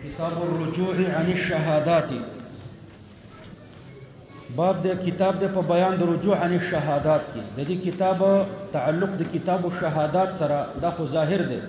کتاب الرجوع عن الشهادات باب د کتاب د په بیان د رجوع عن الشهادات کې د دې کتاب تعلق د کتاب الشهادات سره دا خو ظاهر دی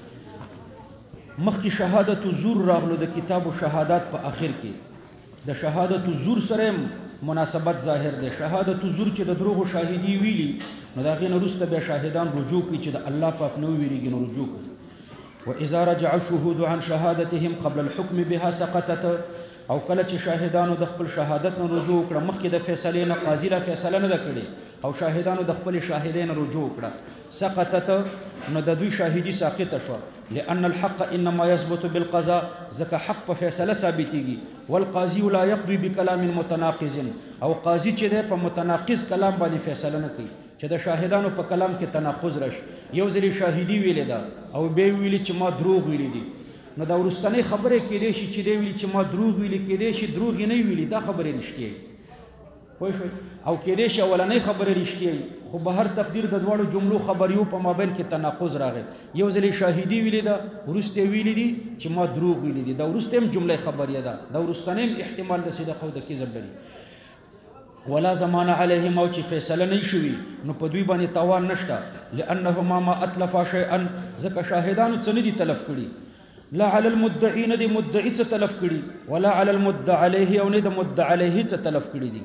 مخکې شهادت الزور راغلو د کتاب الشهادات په اخر کې د شهادت الزور سره مناسبت ظاهر دی شهادت الزور چې د دروغ شاهدی ویلي نو دا غي نه وروسته به شاهدان رجوع کوي چې د الله پاک نو ویریږي نو رجوع کوي واذا رجع الشهود عن شهادتهم قبل الحكم بها سقطت او کله چې شاهدانو د خپل شهادت نه رجوع کړه مخکې د فیصلې نه قاضي را فیصله نه کړي او شاهدانو د خپل شاهدین رجوع کړه سقطت نو د دوی شاهدی ساقطه شو لان الحق انما يثبت بالقضاء ځکه حق په فیصله ثابتيږي والقاضي لا يقضي بكلام متناقض او قاضي چې په متناقض کلام باندې فیصله نه کوي چې د شاهدانو په کلام کې تناقض راشي یو ځلې شاهدی ویل دا او به ویل چې ما دروغ ویل دي نو دا ورستنې خبره کې دي چې دی ویل چې ما دروغ ویل کې دي چې دروغ نه ویل دا خبره رښتیا وي خو او کې دي چې اولنې خبره رښتیا خو به هر تقدیر د دوړو جملو خبريو په مابین کې تناقض راغی یو ځلې شاهدی ویل دا ورسته ویل دي چې ما دروغ ویل دي دا ورسته هم جمله خبريه ده دا ورستنې احتمال د صدق او د کذب لري ولا زمان عليهم او چې فیصله نه شوي نو په دوی باندې تاوان نشته لانهما ما اتلف شيئا ځکه شاهدانو څه نه دي تلف کړي لا على المدعين دي مدعي څه تلف کړي ولا على المدعى عليه او نه د مدعى عليه څه تلف کړي دي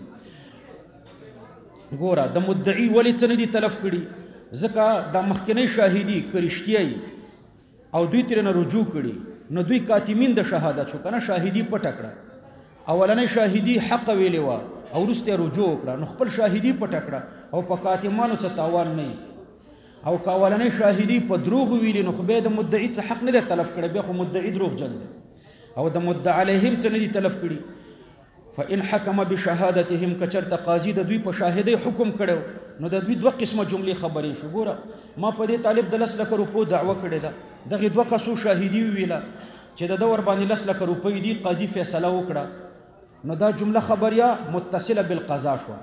ګوره د مدعي ولی څه نه دي تلف کړي ځکه د مخکنی شاهدی کرشتي او دوی تر نه رجوع کړي نو دوی کاتمین د شهادت شو کنه شاهدی پټ کړه اولنې شاهدی حق ویلی و او ورسته رجوع کړه نو خپل شاهدی پټ کړه او په کاتمانو څه تاوان نه او کاولنې شاهدی په دروغ ویلی نو خو به د مدعي څخه حق نه دی تلف کړي به خو مدعي دروغ جن او د مدعي علیهم څه نه دی تلف کړي فان حكم بشهادتهم کچرت قاضي د دوی په شاهدی حکم کړو نو د دوی دوه قسمه جملې خبرې شو ګوره ما په دې طالب د 10 لک روپو دعوه کړې ده دغه دوه کسو شاهدی ویله چې د دور باندې 10 لک روپۍ دی قاضي فیصله وکړه نو دا جمله خبريه متصله بالقضاء شو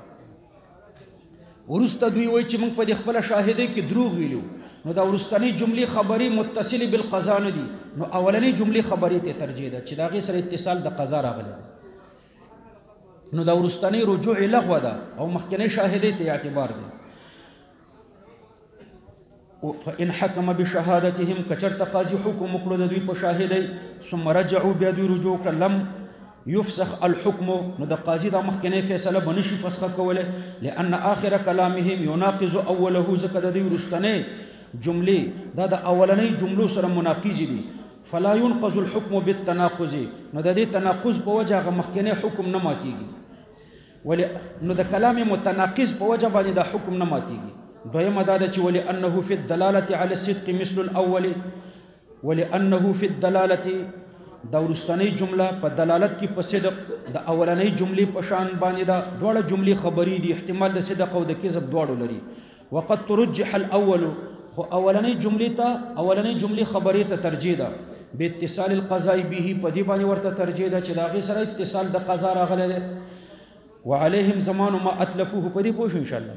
ورسته دوی وای چې موږ په خپل شاهدی کې دروغ ویلو نو دا ورستنی جملې خبري متصله بالقضاء نه دي نو اولنی جملې خبري ته ترجیح ده چې دا غي سره اتصال د قضا راغلی نو دا ورستنی رجوع لغوه ده او مخکنی شاهدی ته اعتبار ده فإن حكم بشهادتهم كچرت قاضي حكم وکړو د دوی په شاهدی ثم رجعوا بیا دوی رجوع کړ لم يفسخ الحكم نو د قاضي د مخکنی فیصله بنشي فسخه کوله لأن آخر كلامهم يناقض اوله زکه د دوی ورستنی جملې دا د اولنۍ جملو سره مناقض دي فلا ينقض الحكم بالتناقض نو د دې تناقض په وجه غ مخکنی حکم نه ماتيږي ولی نو د کلام متناقض په وجه باندې د حکم نه ماتيږي دویمه دا چې ولی انه في الدلاله على الصدق مثل الاول ولی انه في الدلاله دا ورستنی جمله په دلالت کې په صدق د اولنۍ جملې په شان باندې دا دوه جملې خبري دي احتمال د صدق او د کذب دواړو لري وقد ترجح الاول خو اولنۍ جملې خبري ته ترجیح ده به اتصال القضاء به په دې باندې ورته ترجیح ده چې دا غي سره اتصال د قضا راغله ده وعليهم زمان ما اتلفوه په دې پوښ ان شاء الله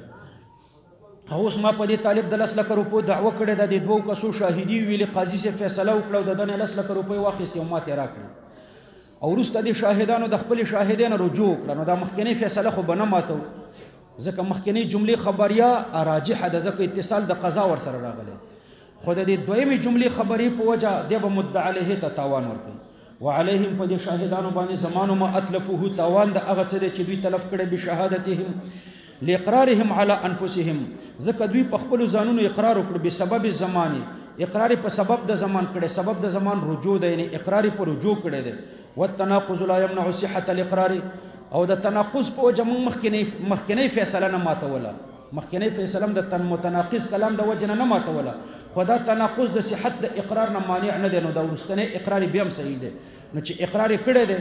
اوس ما په دې طالب د 10 لک روپو دعوه کړې ده د دوه کسو شاهدی ویل قاضي سے فیصله وکړو د 10 لک روپو واخیستې او ماته راکړه او وروسته د شاهدانو د خپل شاهدین رجوع کړه نو دا مخکنی فیصله خو بنه ماتو ځکه مخکنی جملې خبريه راجحه ده ځکه اتصال د قضا ور سره راغله خو د دې دویمه جملې خبرې په وجه د مدعي علیه ته تاوان ورکړي وعليهم په دې شاهدانو باندې زمانو ما اتلفوه تاوان د هغه څه چې دوی تلف کړي به شهادتهم لاقرارهم على انفسهم ځکه دوی په خپل ځانونو اقرار وکړ به سبب الزمان اقرار په سبب د زمان کړي سبب د زمان رجوع دی یعنی اقرار په رجوع کړي دی والتناقض لا يمنع صحه الاقرار او د تناقض په وجه مخکنی فیصله نه ماتوله مخکنی فیصله د متناقض کلام د وجه نه ماتوله خدا تناقض د صحت د اقرار نه مانع نه دی نو دا ورستنی اقرار بیا هم صحیح دی نو چې اقرار کړي دی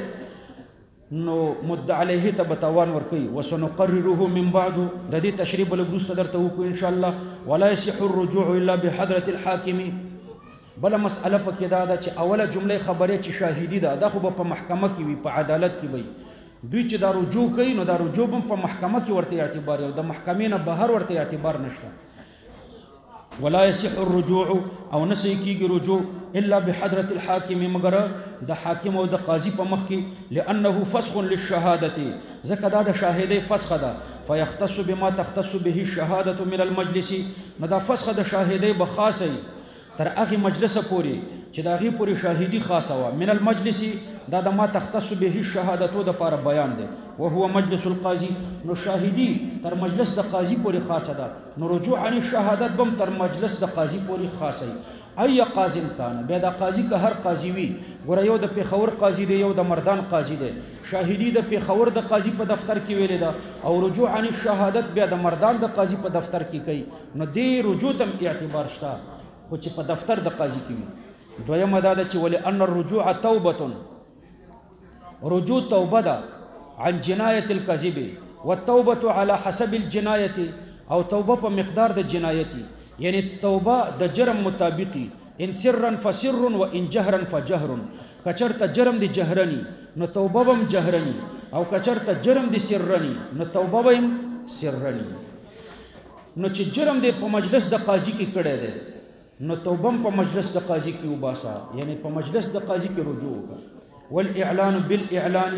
نو مدعي علیه ته بتاوان ورکي وسنقرره من بعد د دې تشریح بل ګروست درته وکړو ان شاء الله ولا يصح الرجوع الا بحضره الحاكم بل مساله پکې دا ده چې اوله جمله خبره چې شاهدی ده دا خو په محکمه کې وي په عدالت کې وي دوی چې دا رجوع کوي نو دا رجوع په محکمه کې ورته اعتبار او د محکمې نه بهر ورته اعتبار نشته ولا يصح الرجوع او نسي کیږي رجوع الا بحضرة الحاكم مگر د حاکم او د قاضي په مخ کې لانه فسخ للشهاده زکه دا د شاهدې فسخ ده فيختص بما تختص به الشهاده من المجلس نو دا فسخ د شاهدې بخاصي تر هغه مجلس پوري چې دا غي پوري شاهدي خاصه وا من المجلس دا د ما تختص به الشهاده د پر بیان ده وهو مجلس القاضي نو شاهدي تر مجلس د قاضي پوري خاصه ده نو رجوع عن الشهادت بم تر مجلس د قاضي پوري خاصه اي قاضي کان بیا د قاضي که هر قاضي وي ګور یو د پیښور قاضي دی یو د مردان قاضي دی شاهدي د پیښور د قاضي په دفتر کې ویل ده او رجوع عن الشهادت بیا د مردان د قاضي په دفتر کې کوي نو دی رجوع تم اعتبار شته خو چې په دفتر د قاضي کې وي دویمه دا ده چې ولې ان الرجوع توبه رجوع توبه ده عن جنايه الكذب والتوبه على حسب الجنايه او توبه په مقدار د جنایتی یعنی توبه د جرم مطابقی ان سرا فسر وان جهرا فجهر کچرته جرم دی جهرنی نو توبه بم جهرنی او کچرته جرم دی سرنی نو توبه بم سرنی نو چې جرم دی په مجلس د قاضي کې کړه دی نو توبه په مجلس د قاضي کې وباسا یعنی په مجلس د قاضي کې رجوع وکړه والاعلان بالاعلان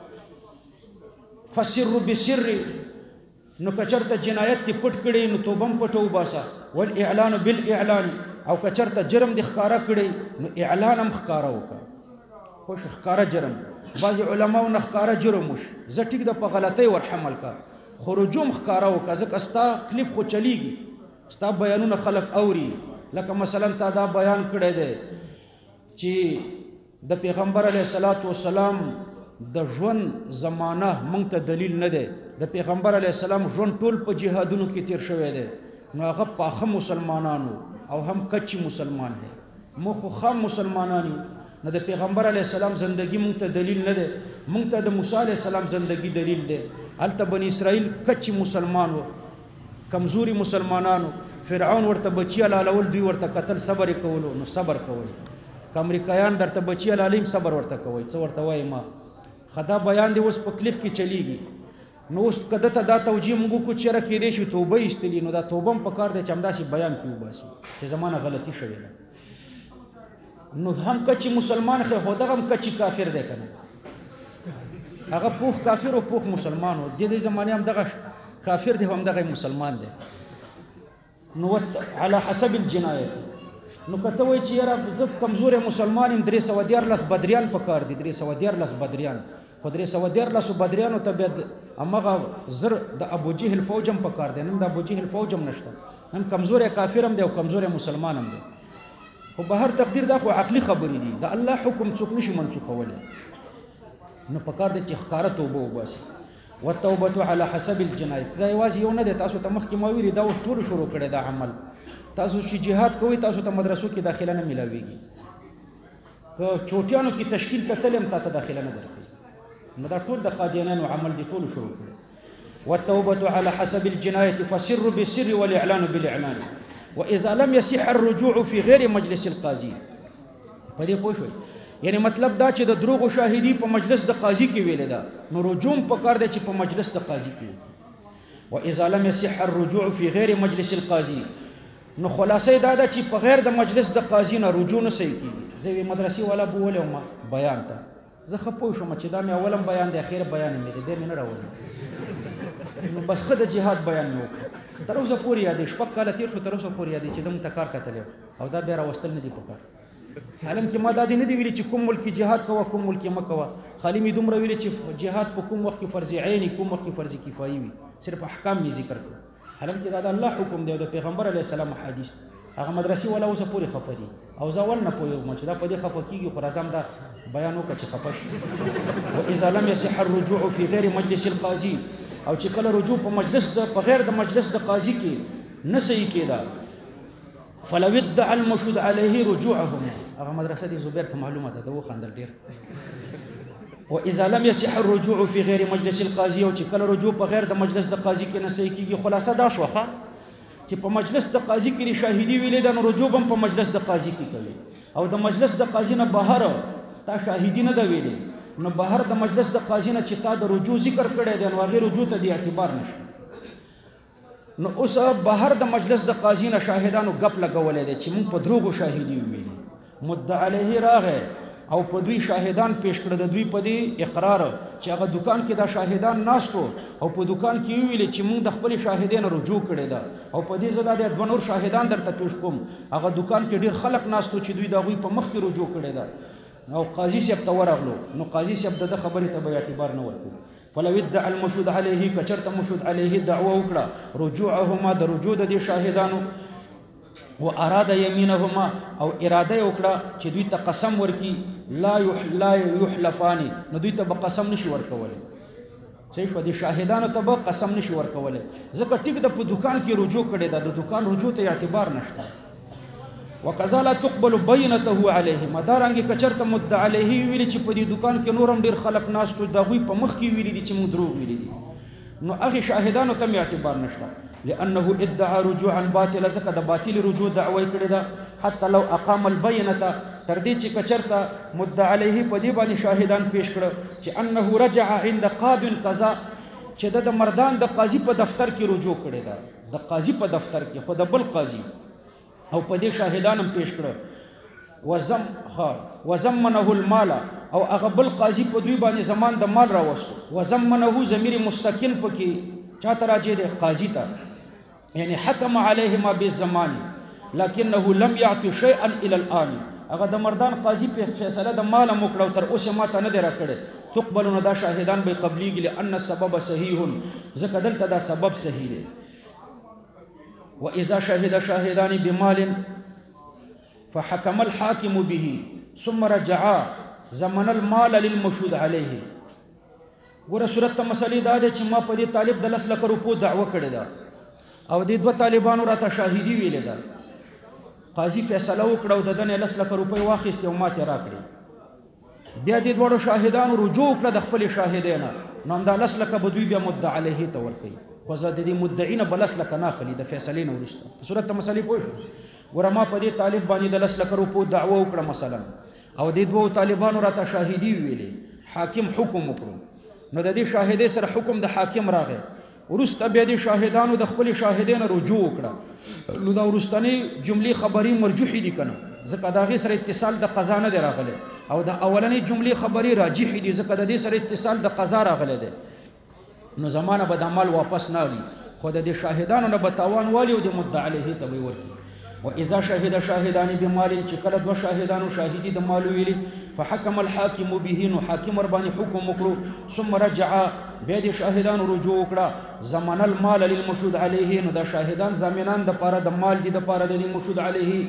فسر بسر نو کچرته جنایت دی پټ کړي نو توبم پټو باسا والاعلان بالاعلان او کچرته جرم دی ښکارا کړي نو اعلان هم ښکارا وکړه خوش ښکارا جرم بعض علماء نه ښکارا جرم وش زه ټیک د په غلطۍ ور حمل کا خروجوم ښکارا وکړه ځکه استا کلیف خو چلیږي استا بیانونه خلق اوري لکه مثلا تا دا بیان کړی دی چې د پیغمبر علیه الصلاۃ والسلام د ژوند زمانه مونږ ته دلیل نه دی د پیغمبر علیه السلام ژوند ټول په جهادونو کې تیر شوی دی نو هغه پاخه مسلمانانو او هم کچی مسلمان دی مو خو خام مسلمانانو نو د پیغمبر علیه السلام زندگی مونږ ته دلیل نه دی مونږ ته د موسی علیه السلام زندگی دلیل دی هلته بنی اسرائیل کچی مسلمانو کمزوري مسلمانانو فرعون ورته بچی لالول دوی ورته قتل صبر کولو نو صبر کوي امریکایان درته بچی لالیم صبر ورته کوي څه ورته وای ما خدا بیان دی اوس په کلیف کې چلیږي نو اوس کده ته دا توجیه موږ کو چیرې کې دي شو توبه استلی نو دا توبه په کار دی چې همداسې بیان کیو باسي چې زمانه غلطی شوی ده نو هم کچی مسلمان خو دغه هم کچی کافر دی کنه هغه پوخ کافر او پوخ مسلمان و د دې زمانه هم دغه کافر دی هم دغه مسلمان دی نو على حسب الجنایت نو کته وای چې یاره زه کمزور مسلمان يم 314 بدریان په کار دي 314 بدریان خو 314 بدریانو ته بیا امغه زر د ابو جهل فوجم په کار دي نن د ابو جهل فوجم نشته نن کمزور کافرم دی او کمزور مسلمانم دی خو به هر تقدیر دا خو عقلی خبرې دي د الله حکم څوک نشي منسوخولای نو په کار دي چې ښکارا توبه وباسي والتوبه على حسب الجنایت دا یوازې یو نه دی تاسو ته مخکې ما ویلي دا اوس ټول شروع کړی دا عمل تاسو چې جهاد کوئ تاسو ته مدرسو کې داخله نه ملاويږي که چوټیانو کې تشکیل ته تلم ته داخله نه درکې نو دا ټول د قادیانانو عمل دي ټول شروع کړي والتوبه على حسب الجنایت فسر بالسر والاعلان بالاعلان واذا لم يصح الرجوع في غير مجلس القاضي په دې پوه شئ یعنی مطلب دا چې د دروغ شاهدی په مجلس د قاضي کې ویل ده نو رجوع په کار دی چې په مجلس د قاضي کې واذا لم يصح الرجوع في غير مجلس القاضي نو خلاصې دا ده چې په غیر د مجلس د قاضي نه رجوع نه صحیح کیږي زه مدرسې والا بوله ما بیان ته زه خپوي شوم چې دا مې اولم بیان دی اخر بیان مې دی نه راوړم نو بس خد جهاد بیان نو تر اوسه پوری یاد شپږ کاله تیر شو تر اوسه پوری یاد چې دم تکار کتلې او دا بیا راوستل نه دی پکار حالم کې ما دا دی نه دی ویلي چې کوم ملک جهاد کوه کوم ملک مکوه خالی می دومره ویلي چې جهاد په کوم وخت کې فرض عیني کوم وخت کې فرض کفایي وي صرف احکام می ذکر کړ حالم کې دا الله حکم دی او د پیغمبر علی السلام حدیث هغه مدرسې ولا اوسه پوری خفري او ځول نه پوي چې دا په دې خفکیږي خو راځم دا بیان وکړه چې خفش و اذا لم يصح الرجوع في غير مجلس القاضي او چې کله رجوع په مجلس د په غیر د مجلس د قاضي کې نه صحیح کېدا فلو ادعى المشهود عليه رجوعهم هغه مدرسه دي زبیر ته معلومه ده دو خندل ډیر واذا لم يصح الرجوع في غير مجلس القاضي او چې کله رجوع په غیر د مجلس د قاضي کې نه صحیح کېږي خلاصه دا شوخه چې په مجلس د قاضي کې شاهدی ویلې د رجوع هم په مجلس د قاضي کې کوي او د مجلس د قاضي نه بهر تا شاهدی نه دی ویلې نو بهر د مجلس د قاضي نه چې تا د رجوع ذکر کړی دی نو هغه رجوع ته دی اعتبار نشته نو اوس بهر د مجلس د قاضي نه شاهدانو غپ لګولې دي چې موږ په دروغو شاهدي ویلي مدعی علیه راغې او په دوی شاهدان پیش کړل د دوی په دې اقرار چې هغه دکان کې دا شاهدان ناستو او په دکان کې ویل چې موږ د خپل شاهدانو رجوع کړی دا او په دې زدا د دوه نور شاهدان درته پیش کوم هغه دکان کې ډیر خلک ناستو چې دوی دا غوي په مخ کې رجوع کړی دا او قاضي صاحب ته ورغلو نو قاضي صاحب د خبرې ته به اعتبار نه ورکړي فلو ادعى المشهود عليه کچرته مشهود عليه دعوه وکړه رجوعهما د رجوع د شاهدانو و اراده یمینهما او اراده وکړه چې دوی ته قسم ورکی لا یحلفان نو دوی ته به قسم نشي ورکولی صحیح شو د شاهدانو ته به قسم نشي ورکولی ځکه ټیک د په دکان کې رجوع کړي دا د دکان رجوع ته اعتبار نشته وکذا لا تقبل بینته علیه مدارنګ کچرته مدعی علیه ویل چې په دې دکان کې نورم ډیر خلک ناستو دا غوي په مخ کې ویل دي چې موږ دروغ ویل دي نو هغه شاهدانو ته اعتبار نشته لانه ادعى رجوعا باطلا زکه د باطل رجوع دعوی کړی دا حتی لو اقام البینه تر دې چې کچرته مدعی علیه په دې باندې شاهدان پیش کړ چې انه رجع عند قاض قضا چې د مردان د قاضي په دفتر کې رجوع کړی دا د قاضي په دفتر کې خو د بل قاضي او په دې شاهدان هم پیش کړ وزمنه المال او هغه بل قاضي په دوی باندې زمان د مال راوستو وزمنه ضمیر مستقل پکې چاته راځي د قاضي ته یعنی حکم علیهما بالزمان لكنه لم يعطي شيئا الى الان هغه د مردان قاضي په فیصله د مال موکړو تر اوسه ماته نه دی راکړي تقبلون دا شاهدان به قبليږي لان السبب صحیح ځکه دلته دا سبب صحیح دی واذا شهد شاهدان بمال فحكم الحاكم به ثم رجعا زمن المال للمشهود عليه ګوره صورت مسلې دا ده چې ما په دې طالب د 10 لک روپو دعوه کړې ده او دې دوه طالبانو راته شاهدي ویلې ده قاضي فیصله وکړه او د دنه 10 لک روپۍ واخیستې او ماته راکړي بیا دې دوه شاهدانو رجوع کړه د خپل شاهدانه نو دا 10 لک به دوی بیا مدعی علیه ته ورکړي خو زه د دې مدعین بل 10 لک نه خلی د فیصلې نه ورسته په صورت مسلې پوه ورما په دې طالب باندې د 10 لک روپو دعوه وکړه مثلا او دې دوه طالبانو راته شاهدي ویلې حاکم حکم وکړو نو د دې شاهدې سره حکم د حاکم راغی ورسته بیا د شاهدانو د خپل شاهدانو رجوع وکړه نو دا ورستنی جملې خبري مرجوحي دي کنه ځکه دا غي سره اتصال د قضا نه دی راغلی او د اولنې جملې خبري راجح دي ځکه د دې سره اتصال د قضا راغلی دی نو زمانه به د مال واپس نه ولي خو د شاهدانو نه به تاوان والی او د مدعی علیه ته ورکی واذا شهد شاهدان بمال چې کله دوه شاهدانو شاهدي د مال ویلي فحكم الحاكم به نو حاکم ور باندې حکم وکړو ثم رجع بیا د شاهدانو رجوع وکړه زمان المال للمشهود عليه نو د شاهدان ضامنان د پاره د مال دي د پاره د مشهود عليه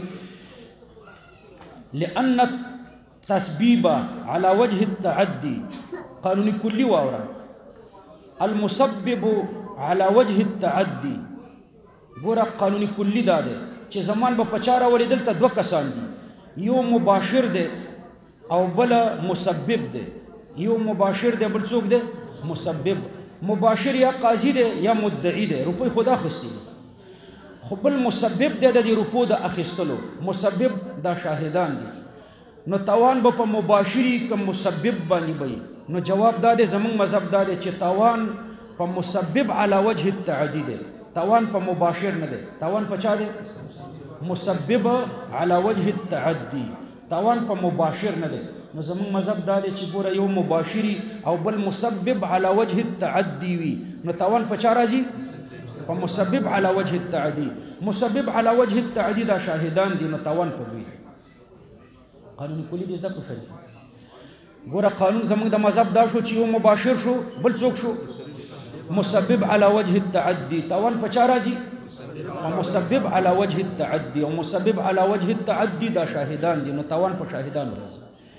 لان التسبيب على وجه التعدي قانوني كلي واورا المسبب على وجه التعدي ګوره قانوني کلی دا دی چې زمان به پچاره ولیدل ته دوه کسان دي یو مباشر دی او بل مسبب دی یو مباشر دی بل څوک دی مسبب مباشر یا قاضي دی یا مدعی دی روپۍ خدا خستی خو بل مسبب دی د روپو د اخیستلو مسبب دا شاهدان دي نو تاوان به په مباشری کم مسبب باندې وي نو جواب دا دی زمون مذهب دا دی چې تاوان په مسبب علی وجه التعدی دی تاوان په مباشر نه دی تاوان په چا دی مسبب علی وجه التعدی تاوان په مباشر نه دی نو زمون مذهب دا دی چې ګوره یو مباشری او بل مسبب علی وجه التعدی وي نو تاوان په چا راځي په مسبب علی وجه التعدی مسبب علی وجه التعدی دا شاهدان دي نو تاوان په دوی قانون کلی دې زده کړئ ګوره قانون زموږ د مذهب دا شو چې یو مباشر شو بل څوک شو مسبب على وجه التعدي تاوان په چا راځي او مسبب على وجه التعدي او مسبب على وجه التعدي دا شاهدان دي نو تاوان په شاهدان راځي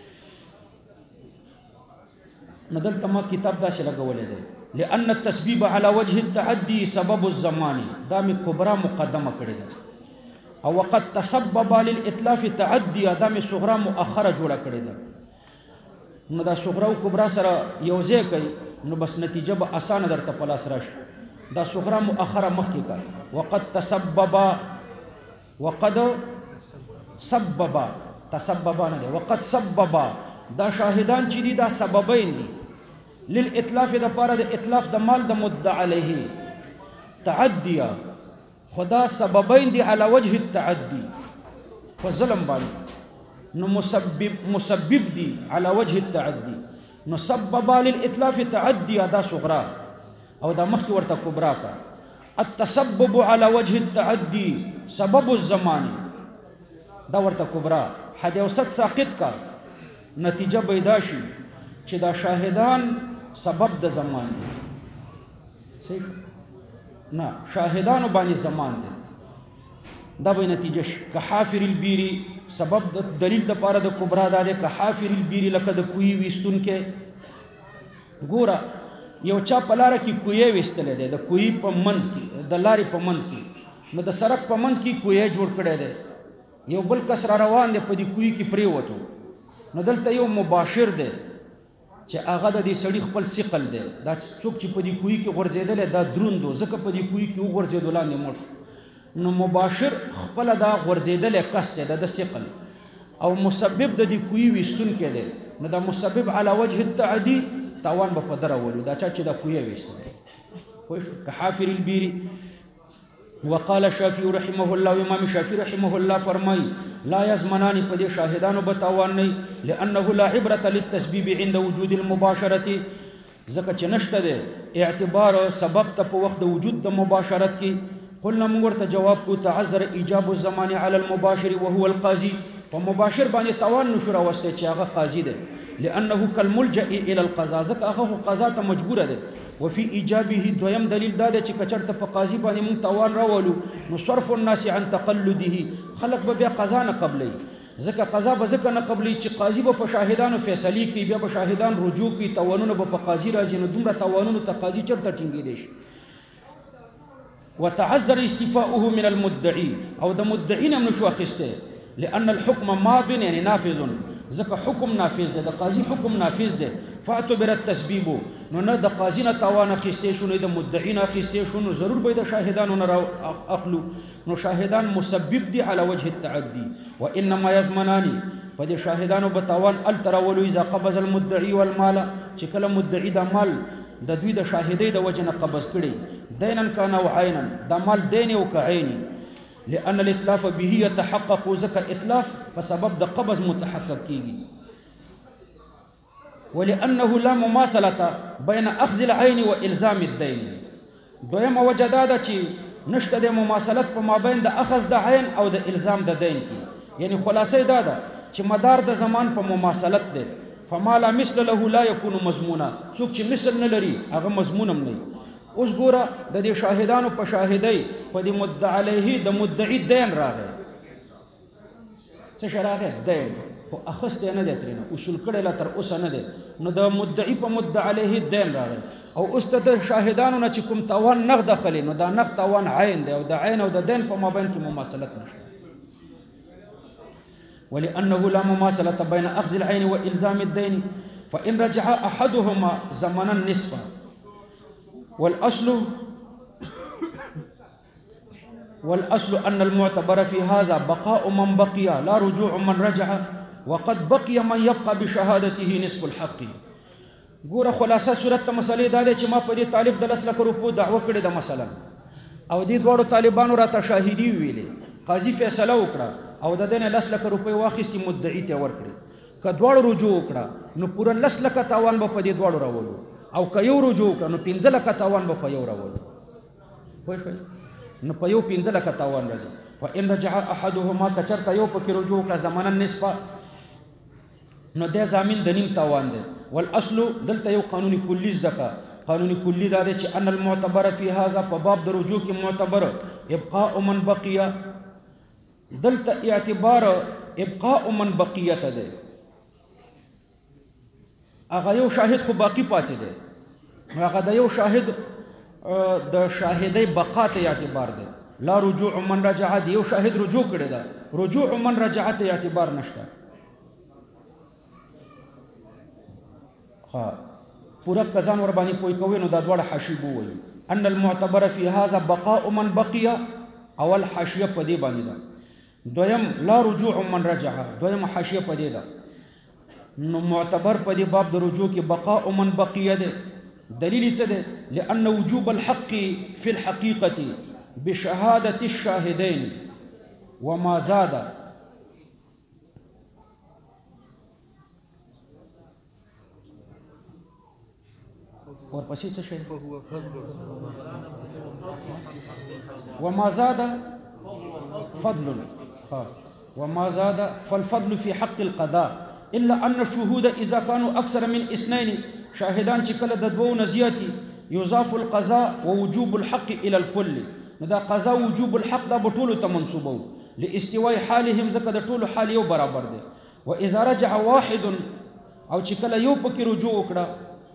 نو دلته ما کتاب دا څه لګولې ده لأن التسبيب على وجه التعدي سبب الزمان دا می کبرا مقدمه کړی ده او وقد تسبب للإتلاف تعدي دا می صغرا مؤخره جوړه کړی ده نو دا صغرا او کبرا سره یوځای کوي نو بس نتیجه به اسانه درته پلاس راشي دا صغرا مؤخره مخکې کا وقد تسبب وقد سبب تسبب نه دی وقد سبب دا شاهدان چې دي دا سببین دي للإتلاف د پاره د اتلاف د مال د مدعی علیه تعدیه خدا سببین دی علی وجه التعدی په ظلم باندې نو مسبب دی علی وجه التعدی نو سبب للاتلاف تعدی ادا صغرا او دا مخکې ورته کبرا کا التسبب على وجه التعدي سبب الزمان دا ورته کبرا حد اوسط ساقط کا نتیجه پیدا شي چې دا شاهدان سبب د زمان دي صحیح نه شاهدانو باندې زمان دي دا به نتیجه شي که حافر البیری سبب د دلیل لپاره د کبرا دا ده که حافر البیری لکه د کوی وستون کې ګوره یو چا په لاره کې کوی وستلې ده د کوی په منځ کې د لارې په منځ کې نو د سړک په منځ کې کوی جوړ کړی دی یو بل کس را روان دی په دې کوی کې پریوتو نو دلته یو مباشر دی چې هغه د دې سړي خپل ثقل دی دا څوک چې په دې کوی کې غورځېدلی دا دروند و ځکه په دې کوی کې وغورځېدو لاندې مړ شو نو مباشر خپله دا غورځېدلی کس دی د ثقل او مسبب د دې کوی ویستونکی دی نو دا مسبب علی وجه التعدي تاوان به په دره ولو دا چا چې دا کوی ویستل که حافر البیری وقال الشافعي رحمه الله امام شافعي رحمه الله فرمای لا يزمنان په دې شاهدانو به تاوان نه لانه لا عبره للتسبيب عند وجود المباشره ځکه چې نشته دی اعتبار سبب ته په وخت د وجود د مباشرت کې قلنا موږ ورته جواب کو تعذر ایجاب الزمان على المباشر وهو القاضي په مباشر باندې تاوان نشو راوستی چې هغه قاضي دی لانه كالملجا الى القضاء ځکه هغه قضا ته مجبور دی وفي ایجابه دویم دلیل دا دی چې کچرته په قاضي باندې موږ تاوان راولو نو صرف الناس عن تقلده خلق به بیا قضا نه قبلی ځکه قضا به ځکه نه قبلی چې قاضي به په شاهدانو فیصلې کوي بیا به شاهدان رجوع کوي تاوانونه به په قاضي راځي نو دومره تاوانونو ته قاضي چرته ټینګېدی شي وتعذر استيفاؤه من المدعي او د مدعي نه نشو اخیسته لان الحكم ماض يعني نافذ ځکه حکم نافذ دی د قاضي حکم نافذ دی فاعتبر التسبيب نو نه د قاضي نه تاوان اخیستی شو نه د مدعي نه اخیستی شو نو ضرور به د شاهدانو نه اخلو نو شاهدان مسبب دي على وجه التعدي وانما يزمنان په دې شاهدانو به تاوان التراولو اذا قبض المدعي والمال چې کله مدعي د مال د دوی د شاهدۍ د وجه نه قبض کړي دینا کان او عینا د مال دین او کعینی لأن الاتلاف به يتحقق ذكر اتلاف فسبب د قبض متحقق کیږي ولأنه لا مماثلة بين أخذ العين وإلزام الدين دویمه وجه دا ده چې نشته د مماثلت په مابین د اخذ د عین او د الزام د دین کې یعنی خلاصې دا ده چې مدار د زمان په مماثلت ده فما لا مثل له لا يكون مضمونا څوک چې مثل نه لري هغه مضمون هم نه اوس ګوره د دې شاهدانو په شاهدۍ په دې مدعا علیه د مدعي دین راغی څه شی راغی دین خو اخیستی نه دی ترېنه اصول کړی لا تر اوسه نه دی نو د مدعي په مدعا علیه دین راغی او اوس ته د شاهدانو نه چې کوم تاوان نغد دخلی نو دا نغد تاوان عین دی او د عین او د دین په مابین کې مماثلت نشته ولأنه لا مماثلة بين أخذ العين وإلزام الدين فإن رجع أحدهما زمنا نصفا والأصل أن المعتبر في هذا بقاء من بقي لا رجوع من رجع وقد بقي من يبقى بشهادته نصف الحق ګوره خلاصه صورت ته مسلې دا دی چې ما په دې طالب د 10 لک روپو دعوه کړې ده مثلا او دې دواړو طالبانو راته شاهدي ویلې قاضي فیصله وکړه او د دې 10 لک روپۍ واخیستې مدعي ته ورکړې که دواړو رجوع وکړه نو پوره 10 لک تاوان به په دې دواړو راولو او که یو رجوع وکړه نو 15 لک تاوان به په یو راولو پوه شوئ نو په یو 15 لک تاوان راځي فإن رجع أحدهما کچرته یو پکې رجوع وکړه زمانا نسبه نو د زامن د نیم تاوان دی والاصل دلته یو قانوني کلی زده قانوني کلی دا دی چې ان المعتبر فی هذا په باب د رجوع کې معتبر ابقاء من بقي دلته اعتبار ابقاء من بقیت دی هغه یو شاهد خو باقی پاتې دی هغه د یو شاهد د شاهدۍ بقا ته اعتبار دی لا رجوع من رجع دی یو شاهد رجوع کړی دا رجوع من رجع ته اعتبار نشته پورا کزان ور باندې پوي کوي نو دا دواړه حاشیه وایي ان المعتبر في هذا بقاء من بقي اول حاشیه په دې باندې ده دویم لا رجوع من رجع دویم حاشیه په دې ده نو معتبر په دې باب د رجوع کې بقاء من بقي ده دلیل څه ده لأن وجوب الحق في الحقيقة بشهادة الشاهدين وما زاد ورپسې څه شي وما زاد فضل وما زاد فالفضل في حق القضاء إلا أن الشهود إذا كانوا أكثر من اثنين شاهدان چې کله د دوو نزياتي يضاف القضاء ووجوب الحق إلى الكل دا قضاء وجوب الحق دا بطول تمنصوبه لاستواء حالهم ځکه د ټولو حال یو برابر دی وإذا رجع واحد او چې کله یو پکې رجوع وکړه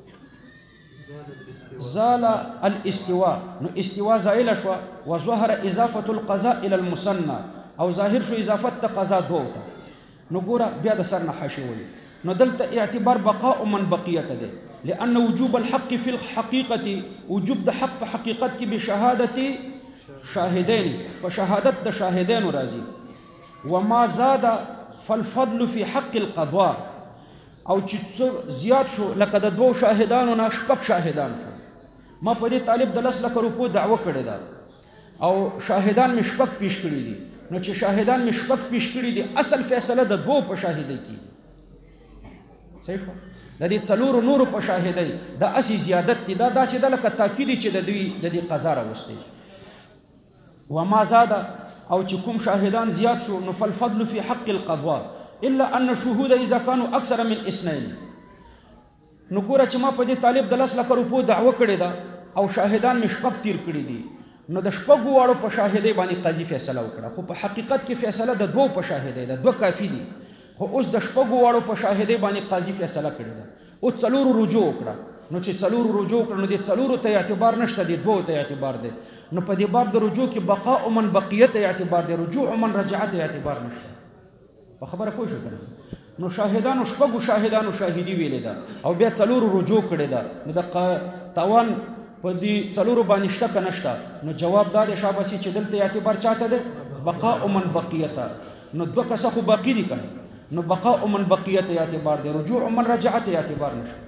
زال الاستواء نو استواء زائل شو وظهر اضافه القضاء الى المثنى او ظاهر شو اضافه قضاء دوته نو ګوره بیا د سر نه حاشي ولي نو دلته اعتبار بقاء من بقيه ده لان وجوب الحق في الحقيقه وجوب د حق په حقیقت کې بشهادت شاهدين وشهادت د شاهدين راضي وما زاد فالفضل في حق القضاء او چې زیات شو لکه د دوه شاهدانو نه شپږ شاهدان شو ما په دې طالب د 10 لک روپو دعوه کړې ده او شاهدان مې شپږ پیش کړي دي نو چې شاهدان مې شپږ پیش کړي دي اصل فیصله د دوه په شاهدۍ کې صحیح د دې څلورو نورو په شاهدۍ د اسی زیادت دي دا داسې د لکه تاکید چې د دوی د دې قضا راوستي وما زاد او چې کوم شاهدان زیات شو نو فالفضل في حق القضاء الا ان الشهود اذا كانوا اكثر من اثنين نو ګوره چې ما په دې طالب د 10 لک روپو دعوه کړې ده او شاهدان مې شپږ تیر کړي دي نو د شپږو واړو په شاهدۍ باندې قاضي فیصله وکړه خو په حقیقت کې فیصله د دوه په شاهدۍ ده دوه کافي دي خو اوس د شپږو واړو په شاهدۍ باندې قاضي فیصله کړې ده او څلورو رجوع وکړه نو چې څلورو رجوع کړه نو د څلورو ته اعتبار نشته د دوه ته اعتبار دی نو په دې باب د رجوع کې بقاء من بقیت اعتبار دی رجوع من رجعت اعتبار نشته په خبره پوه شو کنه نو شاهدانو شپږو شاهدانو شاهدي ویلې ده او بیا څلورو رجوع کړې ده نو د توان په دې څلورو باندې شته که نشته نو جواب دا دی شاباسي چې دلته اعتبار چاته دی بقاء من بقیته نو دوه کسه خو باقي دي کنه نو بقاء من بقیت اعتبار دی رجوع من رجعت اعتبار نشته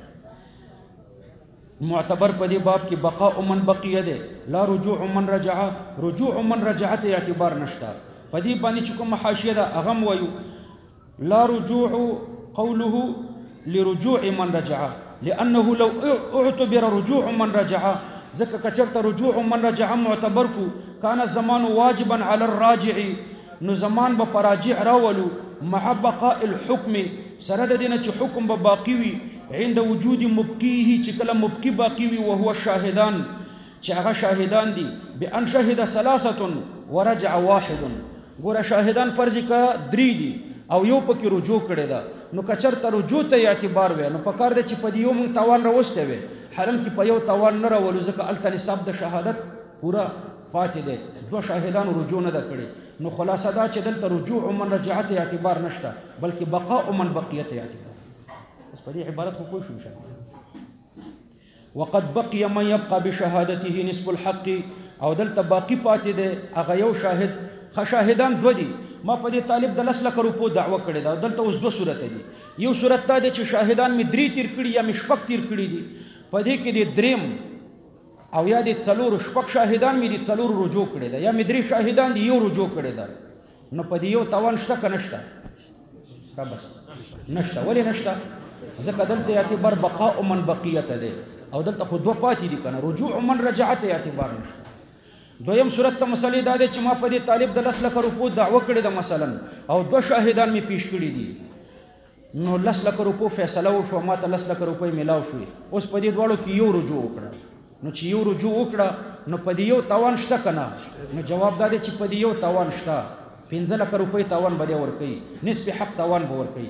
معتبر په دې باب کې بقاء من بقیه دی لا رجوع من رجع رجوع من رجعت اعتبار نشته په دې باندې چې کوم حاشیه ده هغه وایو لا رجوع قوله لرجوع من رجع لأنه لو اعتبر رجوع من رجع ذكر كثرت رجوع من رجع معتبرك كان الزمان واجبا على الراجع نو زمان بفراجع راولو مع بقاء الحكم سرد دينه حكم بباقي عند وجود مبقيه چکل مبقي باقي وهو الشاهدان چاغه شاهدان دي بان شهد ثلاثه ورجع واحد ګور شاهدان فرض کا درې دي او یو پکې رجوع کړي دا نو کچرته رجوع ته اعتبار وي نو پکار دي چې په دیو مون توان راوسته وي حرم کې په یو توان نه راولو ځکه الته نصاب د شهادت پورا پاتې دي دوه شاهدان رجوع نه کړي نو خلاصه دا چې دلته رجوع من رجعت اعتبار نشته بلکې بقاء من بقیت اعتبار بس په دې عبارت خو کوی شو ان شاء الله وقد بقي من يبقى بشهادته نصف الحق او دلته باقی پاتې دي هغه یو شاهد خشاهدان دو دي ما په دې طالب د 10 لک روپو دعوه کړې ده دلته اوس دوه صورت دي یو صورت دا دی چې شاهدان می درې تیر کړي یا می شپږ تیر کړي دي په دې کې د دریم او یا د څلور شپږ شاهدان می دي څلور رجوع کړي ده یا می درې شاهدان دي یو رجوع کړي ده نو په دې یو توان شته که نشته کا بس نشته ولې نشته ځکه دلته اعتبار بقاء من بقیت ده او دلته خو دوه پاتې دي کنه رجوع من رجعت اعتبار نشته دویم صورت ته مسلې دا دی چې ما په دې طالب د 10 لک روپو دعوه کړې ده مثلا او دوه شاهدان می پیش کړي دي نو 10 لک روپو فیصله وشو ما ته 10 لک روپۍ ملاو شوې اوس په دې دواړو کې یو رجوع وکړه نو چې یو رجوع وکړه نو په دې یو توان شته کنه نو جواب دا دی چې په دې یو توان شته 15 لک روپۍ توان به ورکړي نسب حق توان به ورکړي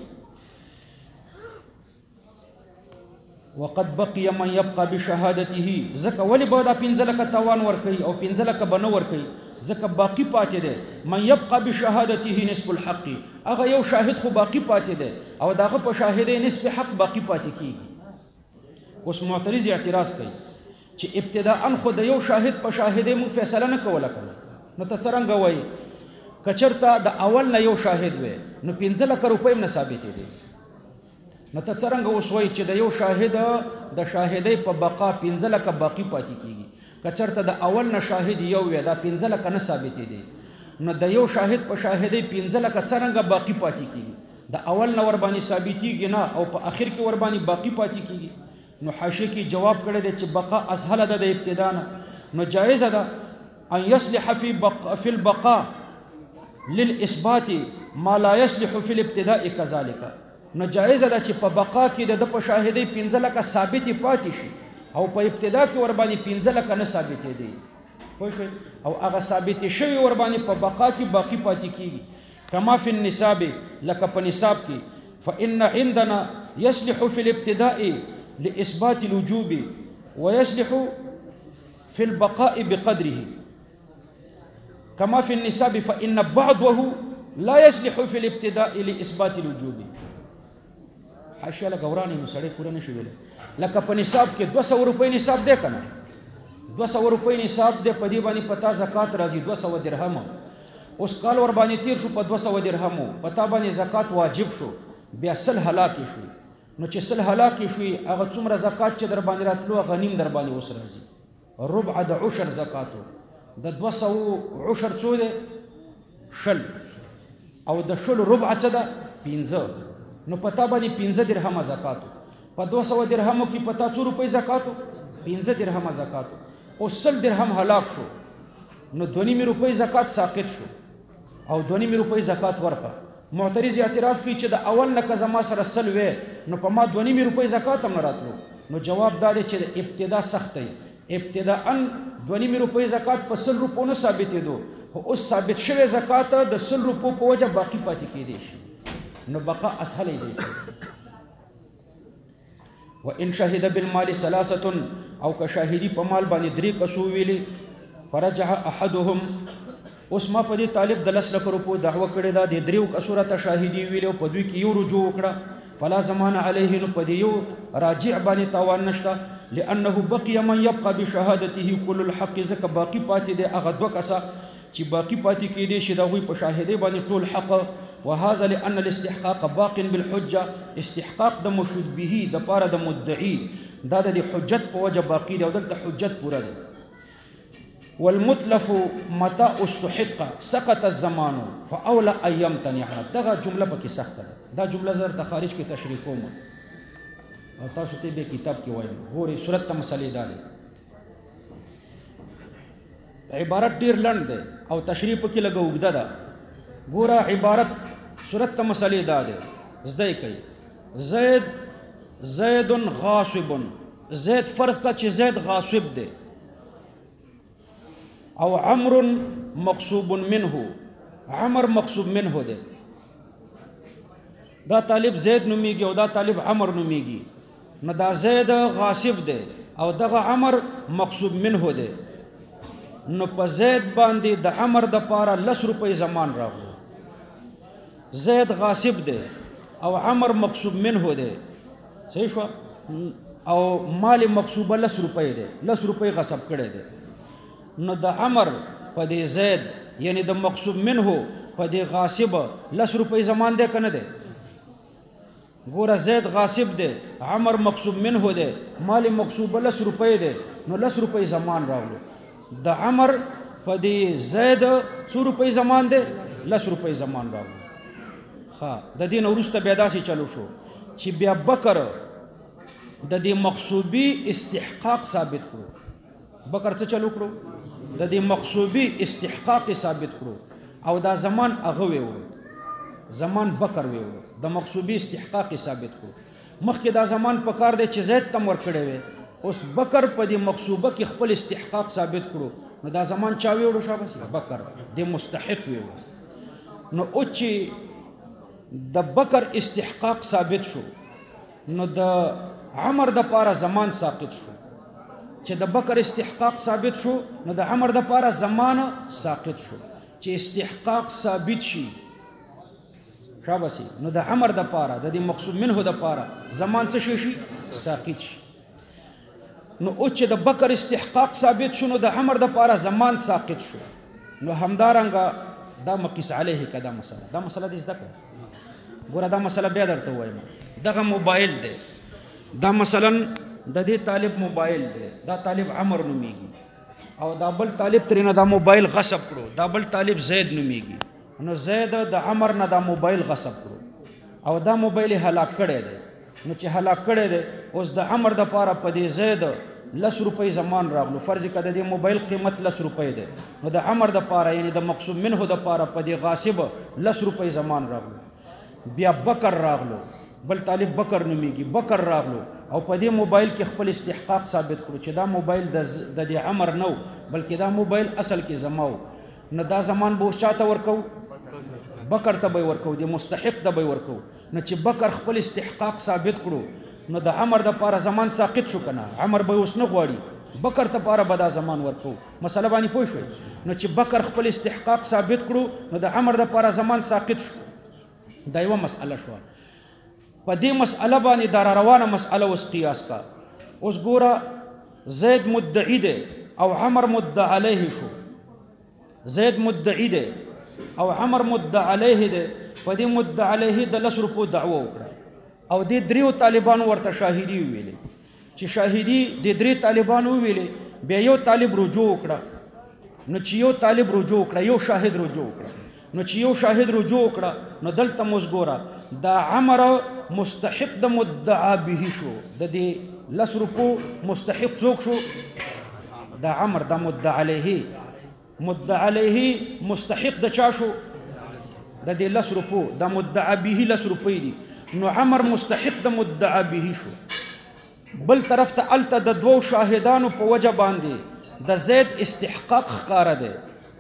وقد بقي من يبقى بشهادته زکه ولی به دا 15 لک توان ورکي او 15 لک بنو ورکي زکه باقی پاتې ده من يبقى بشهادته نصف الحق هغه یو شاهد خو باقی پاتې ده او داغه په شاهدې نصف حق باقی پاتې کیږي اوس معترض اعتراض کوي چې ابتداء خو د یو شاهد په شاهدې مو فیصله نه کوله کنه نو تسرنګ وای کچرتا د اول نه یو شاهد وای نو 15 لک روپۍ نه ثابتې دي نو ته څنګه اوس وایي چې د یو شاهد د شاهدۍ په بقا 15 لک باقی پاتې کیږي کچرته د اول نه شاهد یو وي دا 15 لکه نه ثابتې دي نو د یو شاهد په شاهدۍ 15 لکه څرنګه باقی پاتې کیږي د اول نه ور باندې ثابتېږي نه او په اخر کې ور باندې باقی پاتې کیږي نو حاشیه کې جواب کړی دی چې بقا اسهل ده د ابتدا نه نو جایز ده ان يصلح في البقاء للاثبات ما لا يصلح في الابتداء كذلك نو جایز ده چې په بقا کې د په شاهدۍ 15 لکه ثابت پاتې شي او په ابتدا کې ور باندې 15 لکه نه ثابتې دي خوښ او هغه ثابت شوی ور باندې په بقا کې باقی پاتې کیږي کما فی النساب لکه په نصاب کې فإن عندنا يصلح في الابتداء لإثبات الوجوب ويصلح في البقاء بقدره كما في النساب فإن بعضه لا يصلح في الابتداء لإثبات الوجوب حاشیه له غورانی نو سړی پوره نشي ویل لکه په نصاب کې 200 روپۍ نصاب دی کنه 200 روپۍ نصاب دی په دې باندې پتا زکات راځي 200 درهم اوس کال ور باندې تیر شو په 200 درهم پتا باندې زکات واجب شو بیا سل هلاک شو نو چې سل هلاک شوي هغه څومره زکات چې در باندې راتلو غنیم در باندې اوس راځي ربع د عشر زکاتو د 200 عشر څو دی شل او د شل ربع څه ده 15 نو پتا باندې 15 درهم زکاتو په 200 درهمو کې پتا څو روپۍ زکاتو 15 درهم زکاتو او سل درهم هلاک شو نو 2.5 روپۍ زکات ساقط شو او 2.5 روپۍ زکات ورکړه معترض اعتراض کوي چې د اول نه زما سره سل وې نو په ما 2.5 روپۍ زکات هم نه راتلو نو جواب دا دی چې د ابتدا سخت دی ابتداءً 2.5 روپۍ زکات په 100 روپو نه ثابتېدو خو اوس ثابت شوی زکات د 100 روپو په وجه باقی پاتې کېدی شي نو بقا اسهل دی وان شهد بالمال ثلاثه او که شاهدی په مال باندې 3 کسو ویلي فرجع احدهم اوس ما په دې طالب د 10 لک روپو دعوه کړې ده د 3 کسو راته شاهدی ویلي او په دوی کې یو رجوع وکړه فلا زمان عليه نو په دې یو راجع باندې تاوان نشته لانه بقي من يبقى بشهادته كل الحق زك باقی پاتې دی هغه 2 کسه چې باقی پاتې کېدی شي دا غوي په شاهدۍ باندې ټول حق وهذا لأن الاستحقاق باق بالحجة استحقاق د مشهود به د پاره د مدعي دا د حجت په وجه باقی دی او دلته حجت پوره ده والمتلف متى استحق سقط الزمان فاولى ان يمتنع دغه جمله پکې سخته ده دا جمله زر ته خارج کې تشریح کوم او تاسو ته به کتاب کې وایم ګوري صورت ته مسلې ده عبارت ډیر لنډ ده او تشریح پکې لګو وګدا ده ګوره عبارت صورت ته مسلې ده زده کوي زید غاصب زید فرض کا چې زید غاصب ده او عمرو مغصوب منه عمر مغصوب منه ده دا طالب زید نومیږي او دا طالب عمر نومیږي نو دا زید غاصب ده او دغه عمر مغصوب منه ده نو په زید باندې د عمر د پاره 10 روپۍ زمان راغلو زید غاصب ده او عمر مغصوب منه ده صحیح شو او مال مغصوب 10 روپۍ ده 10 روپۍ غصب کړي ده نو د عمر په دې زید یعنی د مغصوب منه په دې غاصب 10 روپۍ زمان ده کنه ده ګوره زید غاصب ده عمر مغصوب منه ده مال مغصوب 10 روپۍ ده نو 10 روپۍ زمان راغلو د عمر په دې زید 100 روپۍ زمان ده 10 روپۍ زمان راغلو ها د دین ورسته بیا داسې چلو شو چې بیا بکر د دې مغصوبي استحقاق ثابت کړو بکر څه چلو کړو د دې مغصوبي استحقاق ثابت کړو او دا زمان هغه ویو زمان بکر ویو د مغصوبي استحقاق ثابت کړو مخکې دا زمان په کار دی چې زید تم ور کړی وي اوس بکر په دې مغصوبه کې خپل استحقاق ثابت کړو نو دا زمان چا ویوړو شابه بکر د مستحق ویو نو او چې د بکر استحقاق ثابت شو نو د عمر د پاره زمان ساقط شو چې د بکر استحقاق ثابت شو نو د عمر د پاره زمان ساقط شو چې استحقاق ثابت شي شابسي نو د عمر د پاره د دې مقصود منه د پاره زمان څه شي ساقط شي نو او چې د بکر استحقاق ثابت شو نو د عمر د پاره زمان ساقط شو نو همدارنګه دا مقیس علیه کدا مسله دا مسله دې زده کړه ګوره دا مسله بیا درته وایم دغه موبایل دی دا مثلا د دې طالب موبایل دی دا طالب عمر نومیږي او دا بل طالب ترېنه دا موبایل غصب کړو. دا بل طالب زید نومیږي. نو زید د عمر نه دا موبایل غصب کړو او دا موبایل هلاک کړی دی. نو چې هلاک کړی دی اوس د عمر د پاره په دې زید 10 روپۍ زمان راغلو. فرض کړه د دې موبایل قیمت 10 روپۍ دی. نو د عمر د پاره یعنی د مقصود منه د پاره په دې غاصب 10 روپۍ زمان راغلو. بیا بکر راغلو، بل طالب بکر نومیږي، بکر راغلو او په دې موبایل کې خپل استحقاق ثابت کړو چې دا موبایل د دې عمر نو بلکې دا موبایل اصل کې زماو. نو دا زمان به چاته ورکو؟ بکر ته به ورکو، د مستحق ته به ورکو. نو چې بکر خپل استحقاق ثابت کړو نو د عمر د پاره زمان ساقط شو کنه. عمر به اوس نه غواړي، بکر ته پاره به دا زمان ورکو. مسله باندې پوه شئ. نو چې بکر خپل استحقاق ثابت کړو نو د عمر د پاره زمان ساقط شو. دا یو مسأله شو. په دې مسأله باندې دا روانه مسأله اوس قیاس کا. اوس ګوره زید مدعی دی او عمر مدعی علیه شو. زید مدعی دی او عمر مدعی علیه دی. په دې مدعی علیه د 10 روپو دعوه وکړه او د دریو طالبانو ورته شاهدی ویلې. چې شاهدی د درې طالبانو ویلې بیا یو طالب رجوع وکړه. نو چې یو طالب رجوع وکړه یو شاهد رجوع وکړه. نو چې یو شاهد رجوع وکړه نو دلته موږ ګوره دا عمر مستحق د مدعا به شو. د دې 10 روپو مستحق څوک شو؟ دا عمر د مدعا علیه. مدعا علیه مستحق د چا شو؟ د دې 10 روپو. د مدعا به 10 روپۍ دي. نو عمر مستحق د مدعا به شو. بل طرف ته الته د دوو شاهدانو په وجه باندې د زید استحقاق ښکاره دی.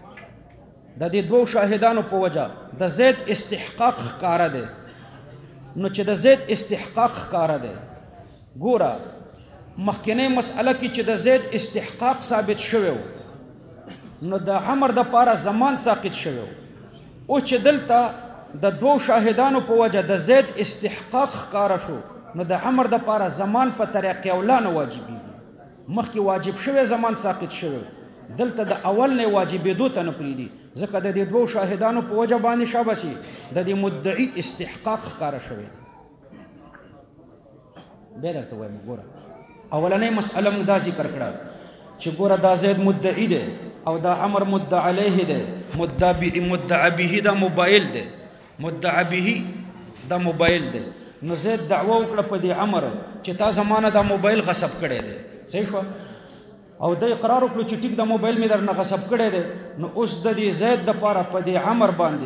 د دې دوو شاهدانو په وجه د زید استحقاق ښکاره دی. نو چې د زید استحقاق ښکاره دی ګوره مخکنی مسئله کې چې د زید استحقاق ثابت شوی نو د عمر د پاره زمان ساقط شوی. او چې دلته د دوو شاهدانو په وجه د زید استحقاق ښکاره شو نو د عمر د پاره زمان په طریق اوله نه واجبېږي. مخکې واجب شوی زمان ساقط شوی، دلته د اول نه واجبېدو ته نه پرېږدي ځکه د دې دوو شاهدانو په وجه باندې شابسي د دې مدعي استحقاق ښکاره شوی. بیا درته وایم ګوره اولنۍ مسئله موږ دا ذکر کړه چې ګوره دا زید مدعي دی او دا عمر مدعا علیه دی. مدعا به دا موبایل دی. مدعا به دا موبایل دی. نو زید دعوه وکړه په دې عمر چې تا زمانه دا موبایل غصب کړی دی. صحیح شو؟ او د اقرار وکړو چې ټیک د موبایل مې درنه غصب کړی دی. نو اوس د دې زید د پاره په دې عمر باندې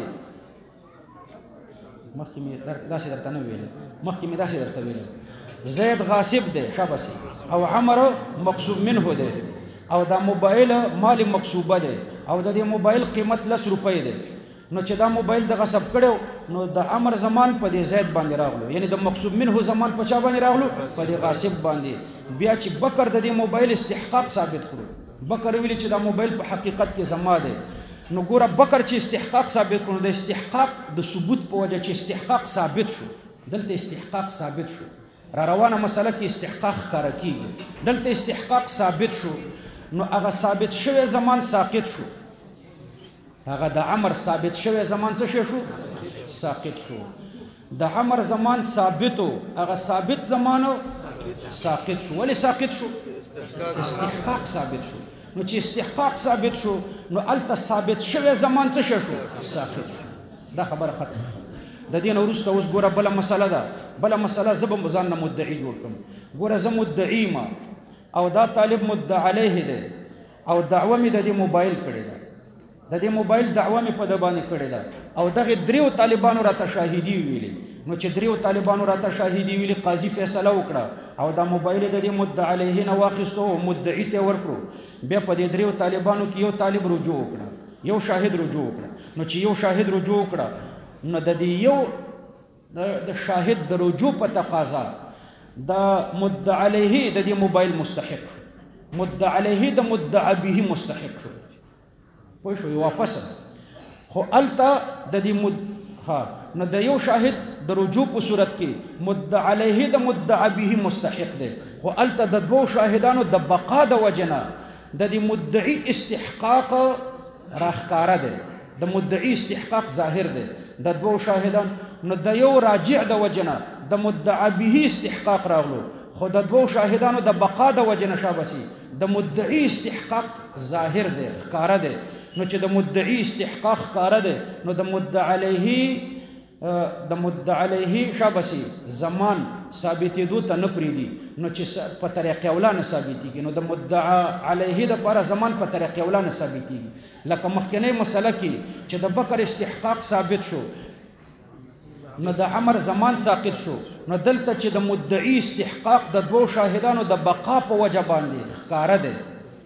مخکې مې داسې درته نه ویلې. مخکې مې داسې درته ویلې زید غاصب دی شابسي او عمر مقصوب منه دی او دا موبایل مال مقصوبه دی او د دې موبایل قیمت 10 روپۍ دی. نو چې دا موبایل د غصب کړو نو د عمر زمان په دې زید باندې راغلو یعنی د مقصوب منه زمان په چا باندې راغلو؟ په دې غاصب باندې. بیا چې بکر د دې موبایل استحقاق ثابت کړو بکر ویل چې دا موبایل په حقیقت کې زما دی. نو ګوره بکر چې استحقاق ثابت کړو د استحقاق د ثبوت په وجه چې استحقاق ثابت شو دلته استحقاق ثابت شو. را روانه مسله کې استحقاق ښکاره کېږي. دلته استحقاق ثابت شو نو هغه ثابت شوی زمان ساقط شو. هغه د عمر ثابت شوی زمان څه شو؟ ساقط شو. د عمر زمان ثابتو هغه ثابت زمانو ساقط شو. ولی ساقط شو؟ استحقاق ثابت شو. نو چې استحقاق ثابت شو نو الته ثابت شوی زمان څه شو؟ ساقط شو. دا خبره ختم. د دې نه وروسته اوس ګوره بله مسله ده. بله مسله زه به ځان نه مدعي جوړ کړم. ګوره زه مدعي ما او دا طالب مدعا علیه دی او دعوه مې د دې موبایل کړې ده. د دې موبایل دعوه مې په ده باندې کړې ده او دغه دریو طالبانو راته شاهدي ویلې. نو چې دریو طالبانو راته شاهدي ویلې قاضي فیصله وکړه او دا موبایل د دې مدعا علیه نه واخیستو او مدعي ته ورکړو. بیا په دې دریو طالبانو کې یو طالب رجوع وکړه یو شاهد رجوع وکړه. نو چې یو شاهد رجوع وکړه نو د دې یو د شاهد د رجوع په تقاضا د مدعا علیه د دې موبایل مستحق شو. مدعا علیه د مدعا به مستحق شو. پوه شو؟ واپس خو الته د دې نو د یو شاهد د رجوع په صورت کې مدعا علیه د مدعا به مستحق دی خو الته د دوو شاهدانو د بقا د وجنه د دې مدعي استحقاق راښکاره دی. د مدعي استحقاق ظاهر دی د دوو شاهدان. نو د یو راجع د وجنه د مدعا به استحقاق راغلو خو د دوو شاهدانو د بقا د وجې نه شابسي د مدعي استحقاق ظاهر دی ښکاره دی نو چې د مدعي استحقاق ښکاره دی نو د مدعا علیه شابسي زمان ثابتېدو ته نه پرېږدي نو چې په طریقې اوله نه ثابتېږي نو د مدعا علیه دپاره زمان په طریقې اوله نه ثابتېږي لکه مخکینۍ مسله کې چې د بکر استحقاق ثابت شو نو د عمر زمان ساقط شو نو دلته چې د مدعي استحقاق د دوو شاهدانو د بقا په وجه باندې ښکاره دی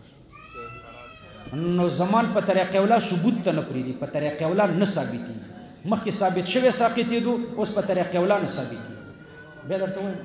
نو زمان په طریقې اوله ثبوت ته نه پرېږدي په طریقې اوله نه ثابتېږي مخکې ثابت شوی ساقطېدو اوس په طریقې اوله نه ثابتېږي بیا درته وایم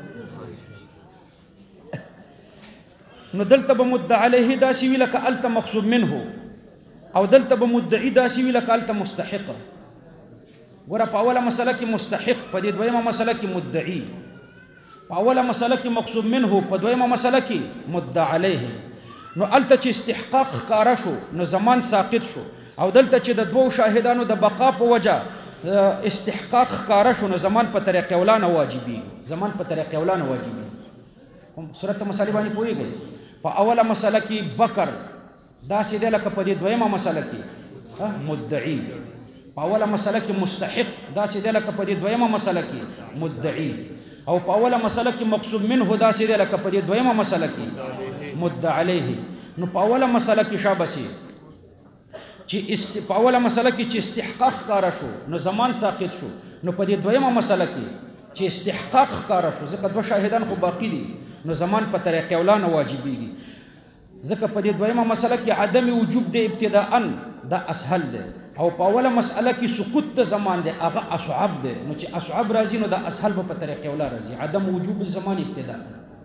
نو دلته به مدعا علیه داسې وي لکه هلته مقصود منه او دلته به مدعي داسې وي لکه هلته مستحقه ګوره په اوله مسله کې مستحق په دې دویمه مسله کې مدعي په اوله مسله کې مقصود منه په دویمه مسله کې مدعا علیه نو هلته چې استحقاق ښکاره شو نو زمان ساقط شو او دلته چې د دوو شاهدانو د بقا په وجه استحقاق ښکاره شو نو زمان په طریقې اوله نه واجبېږي زمان په طریقې اوله نه واجبېږي صورت مسلې باندې پوهېږئ په اوله مسله کې بکر داسې دی لکه په دې دویمه مسله کې مدعي په اوله مسله کې مستحق داسې دی لکه په دې دویمه مسله کې مدعي او په اوله مسله کې مقصود منه داسې دی لکه په دې دویمه مسله کې مدعا علیه نو په اوله مسله کې شابسي چې په اوله مسله کې چې استحقاق ښکاره شو نو زمان ساقط شو نو په دې دویمه مسله کې چې استحقاق ښکاره شو ځکه دوه شاهدان خو باقي دي نو زمان په طریقې اوله نه واجبېږي ځکه په دې دویمه مسله کې عدم وجوب دی ابتداءً دا اسهل دی او په اوله مسأله کې سقوط د زمان دی هغه اصعب دی نو چې اصعب راځي نو د اسهل به په طریقې اوله راځي عدم وجوب الزمان ابتداءً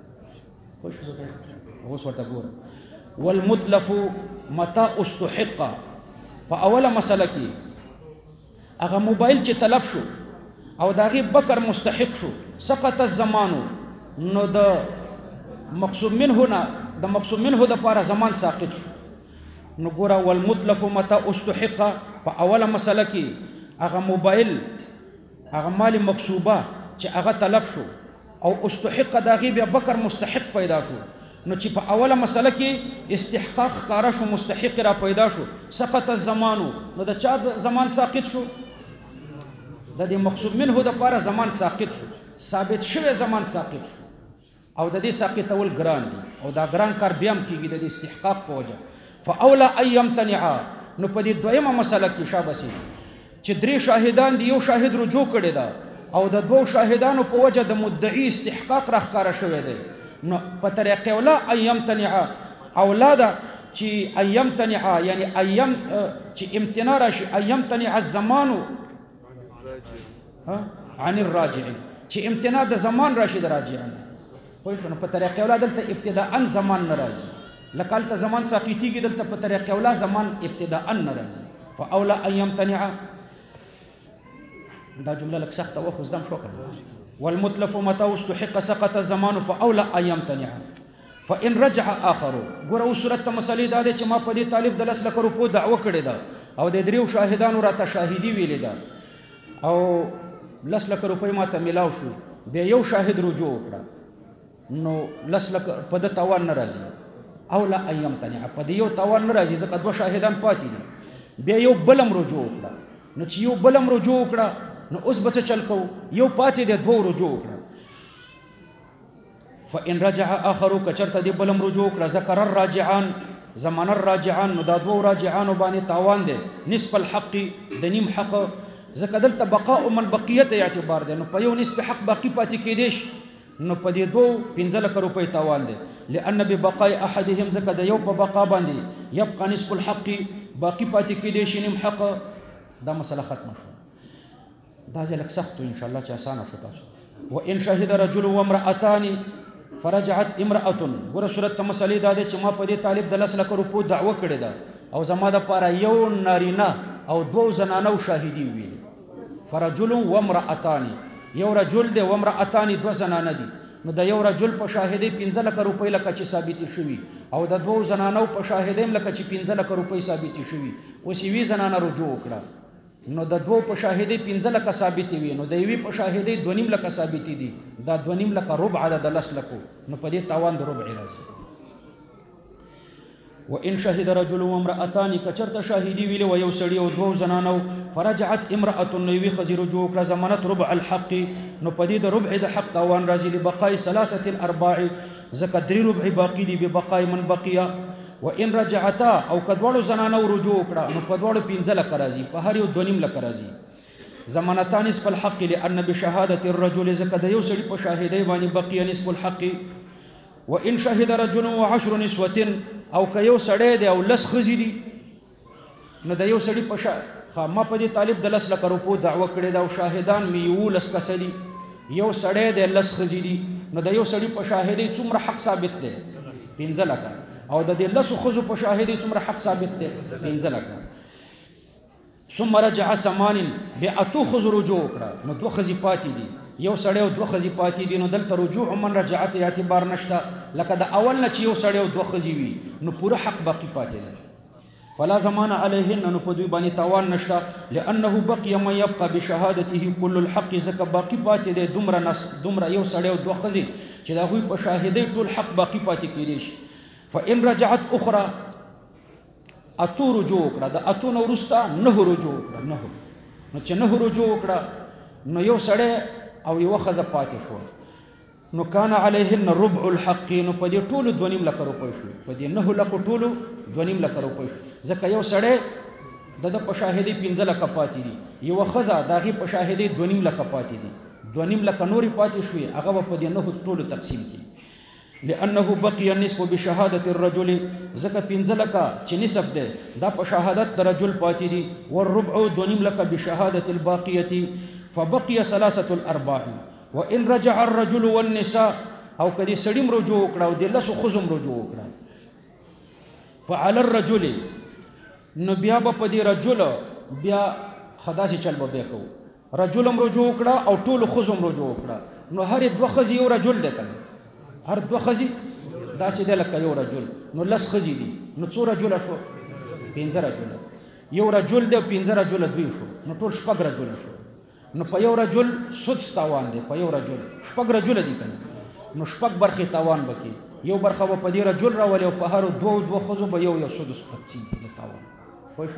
اوس ورته ګوره والمتلف متى استحق په اوله مسله کې هغه موبایل چې تلف شو او د هغې بکر مستحق شو سقط الزمانو نو د مقصود منه دپاره زمان ساقط شو نو ګوره والمتلف متى استحق په اوله مسله کې هغه موبایل هغه مال مقصوبه چې هغه تلف شو او استحق د هغې بیا بکر مستحق پیدا شو نو چې په اوله مسله کې استحقاق ښکاره شو مستحق را پیدا شو سقط الزمانو نو د چا زمان ساقط شو د دې مقصود منه دپاره زمان ساقط شو ثابت شوی زمان ساقط شو او د دې ساقطول ګران دي او دا ګران کار بیا هم کېږي د دې استحقاق په وجه فاولا ان یمتنع نو په دې دویمه مسله کې شابسي چې درې شاهدان دي یو شاهد رجوع کړی ده او د دوو شاهدانو په وجه د مدعي استحقاق راښکاره شوی دی نو په طریقې اوله ان یمتنع اولا ده چې ان یمتنع یعنی چې امتناع راشي ان یمتنع الزمان عن الراجع چې امتناع د زمان راشي د راجعان پوه شو نو په طریقې اوله دلته ابتداءً زمان نه راځي لکه هلته زمان ساقطېږي دلته په طریقې اوله زمان ابتداءً نه راځي فاولا ان یمتنع دا جمله لږ سخته وه خو زده م شو که والمتلف متى استحق سقط الزمان فاولا ان يمتنع فان رجع اخر ګوره اوس صورت ته مسلې دا دی چې ما په دې طالب د 10 لک روپو دعوه کړې ده او د دریو شاهدانو راته شاهدي ویلې ده او 10 لک روپۍ ما ته میلاو شو بیا یو شاهد رجوع وکړه نو 10 لک په ده تاوان نه راځي اولا ان يمتنع په دې یو تاوان نه راځي ځکه دوه شاهدان پاتې دي بیا یو بلم رجوع وکړه نو چې یو بلم رجوع وکړه نو اوس به څه چل کوو یو پاتې دی دوه رجوع وکړه فان رجع آخر که چېرته دې بلم رجوع وکړه ذکر الراجعان زمان الراجعان نو دا دوو راجعانو باندې تاوان دی نصف الحق د نیم حق ځکه دلته بقاء من بقیت اعتبار دی نو په یو نصف حق باقي پاتې کېدی شي نو په دې دوو 15 لک روپۍ تاوان دی لأن ببقاء احدهم ځکه د یو په بقا باندې یبقى نصف الحق باقي پاتې کېدی شي نیم حق دا مسله ختمه شوه دا ځای لږ سخت و انشاءالله چې اسانه شو تاسو وان شهد رجل وامرأتان فرجعت امرأة ګوره صورت ته مسلې دا دی چې ما په دې طالب د 10 لک روپو دعوه کړې ده او زما دپاره یو نارینه او دوو زنانو شاهدي ویلي فرجل وامرأتان یو رجل دی وامرأتان دوه زنانه دي نو د یو رجل په شاهدۍ 15 لک روپۍ لکه چې ثابتې شوي او د دوو زنانو په شاهدۍ لکه چې 15 لک روپۍ ثابتې شوي اوس یوې زنانه رجوع وکړه نو د دوو په شاهدۍ 15 لکه ثابتې وي نو د یوې په شاهدۍ 2.5 لکه ثابتې دي دا 2.5 لکه ربع ده د 10 لکو نو په دې تاوان د ربع راځي وان شهد رجل وامرأتان کچرته شاهدي ویلې و یو سړی او دوه زنانو فرجعت امرأة نو یوې ښځې رجوع کړه ضمانت ربع الحق نو په دې د ربع د حق تاوان راځي لبقاء 3 الارباع ځکه 3 ربع باقي دي ببقاء من بقيه وان رجعتا او کدوړو زنانو رجوع کړه نو په دوړو 15 لکه راځي په هر یو 2.5 لکه راځي ضمانتان نصف الحق لان بشهاده الرجل ځکه د یو سړي په شاهدۍ باندې بقيه نصف الحق وان شهد رجل و10 نسوه او که یو سړی دی او لس ښځې دي نو د یو سړي په ما په دې طالب د 10 لکه روپو دعوه کړې ده او شاهدان مې 11 کسه دي یو سړی دی لس ښځې دي نو د یو سړي په شاهدۍ څومره حق ثابت دی 15 لکه او د دې لسو ښځو په شاهدۍ څومره حق ثابت دی 15 لکه ثم رجع سمان بأتو ښځو رجوع کړه نو 2 ښځې پاتې دي یو سړی او 2 ښځې پاتې دي نو دلته رجوع من رجعت اعتبار نشته لکه د اول نه چې یو سړی او 2 ښځې وي نو پوره حق باقي پاتې دی فلا زمان عليهن نو په دوی باندې تاوان نشته لانه بقي ما يبقى بشهادته كل الحق زکه باقي پاتې دی دومره یو سړی او 2 ښځې چې دا غوي په شاهدۍ ټول حق باقي پاتې کېدی شي فان رجعت اخرى اتو رجوع کړه د اتو نو ورسته 9 رجوع کړه 9 نو چې 9 رجوع کړه نو یو سړی او یو ښځه پاتې شو نو کان علیهن ربع الحق نو په دې ټولو 2.5 لکه روپۍ شو په دې 9 لکه ټولو 2.5 لکه روپۍ شو ځکه یو سړی د په شاهدۍ 15 لکه پاتې دي یو ښځه دغه په شاهدۍ 2.5 لکه پاتې دي 2.5 لکه نوري پاتې شوې هغه په دې 9 ټولو تقسیم کی لانه بقي النصف بشهاده الرجل زکه 15 لکه چې نصف ده دا په شهادت د رجل پاتې دي والربع 2.5 لکه بشهاده الباقيه فبقي 3 الارباع وان رجع الرجل والنساء او کدي سړیم رجوع کړه او د لسو خزم رجوع کړه فعلى الرجل نو بیا په دې رجل بیا خداسي چل به کو رجلم رجوع کړه او ټول خزم رجوع کړه نو هر 2 خزي یو رجل ده کنه هر 2 خزي داسې ده لکه یو رجل نو لس خزي دي نو څو رجل شو 15 رجل یو رجل ده 15 رجل دوی شو نو ټول 6 رجل شو نو په یو رجل سدس تاوان دی په یو رجل 6 رجل دي کنه نو 6 برخه تاوان بکی یو برخه په دې رجل راولي او په هر 2 خزو به یو سدس تقسیم دي تاوان خوښ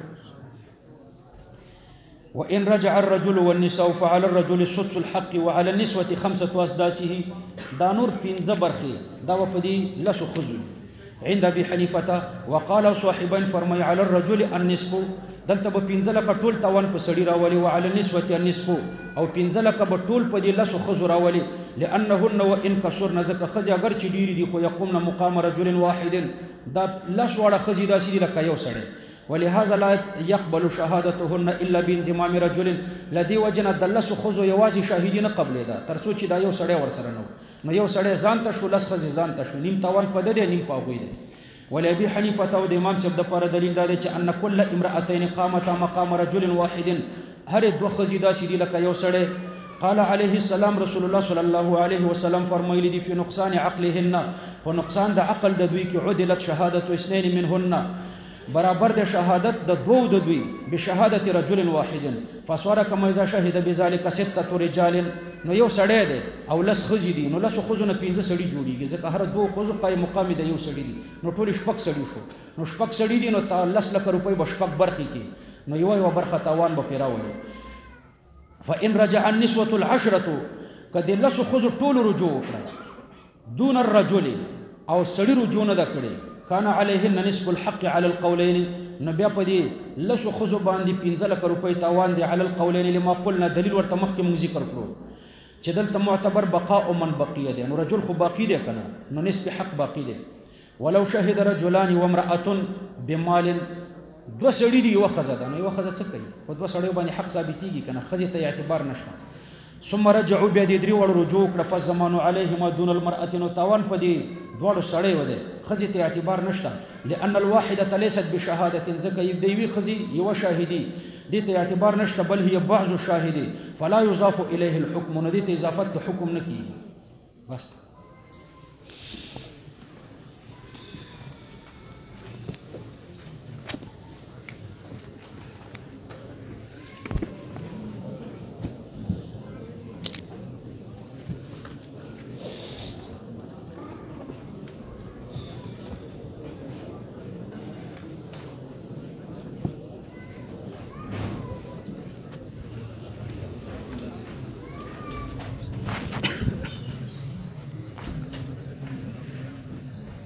وان رجع الرجل والنساء فعلى الرجل سدس الحق وعلى النسوه 5 اسداسه دا نور 15 برخه دا په دې لسو خزو عند ابي حنيفه وقال صاحبين فرمي على الرجل النصف دلته به 15 لکه ټول تاوان په سړی راولي او على النسوه النصف او 15 لکه به ټول په دې لسو خزو راولي لانهن وان كسرن زکه خزي اگر چې ډيري دي خو يقومن مقام رجل واحد دا لس وړه خزي داسې دي لکه یو سړی ولهذا لا يقبل شهادتهن الا بانضمام رجل لدي وجن دلس خزو يوازي شاهدين قبل دا ترڅو چې دا یو سړی ورسره نو یو سړی ځان ته شو لس خزي ځان ته شو نیم تاوان په دې نیم پاوی دی ولابي حنيفه او د امام صاحب د پر دلیل دا چې ان كل امراتين قامتا مقام رجل واحد هر 2 خزي داسې دي لکه یو سړی قال عليه السلام رسول الله صلى الله عليه وسلم فرمایلی دي في نقصان عقلهن په نقصان د عقل د دوی کې عدلت شهادت اثنين منهن برابر د شهادت د 2 د دوی بشهادت رجل واحد فصار كما اذا شهد بذلك 6 رجال نو یو سړی دی او لس خزي دي نو لس خزو نه 15 سړي جوړيږي ځکه هر 2 خزو قائم مقام دی یو سړي دي نو ټول 6 سړي شو نو 6 سړي دي نو 10 لک روپۍ به 6 برخې کې نو یو برخه تاوان به پیراولي فان رجع النسوه العشره کدي لس خزو ټول رجوع کړه دون الرجل او سړي رجوع نه کړي كان عليهن نصف الحق على القولين نبي پدي لسو خزو باندې 15 لک روپۍ تاوان دي على القولين لما قلنا دلیل ورته مخکې موږ ذکر کړو چې دلته معتبر بقاء من بقيه دي نو رجل خو باقي دي کنه نو نسب حق باقي دي ولو شهد رجلان وامراه بمال 2 سړي دي یو خزه ده نو یو خزه څه کوي په 2 سړیو باندې حق ثابتيږي کنه خزه ته اعتبار نشته ثم رجعوا بيد دري ور رجوع کړ فزمان عليهما دون المرأه نو تاوان پدي دوړو سړی وده خزي ته اعتبار نشته لان الواحده ليست بشهاده زکه یوه خزي یو شاهدي دي ته اعتبار نشته بل هي بعض الشاهدي فلا يضاف اليه الحكم ندي ته اضافه حکم نکي بس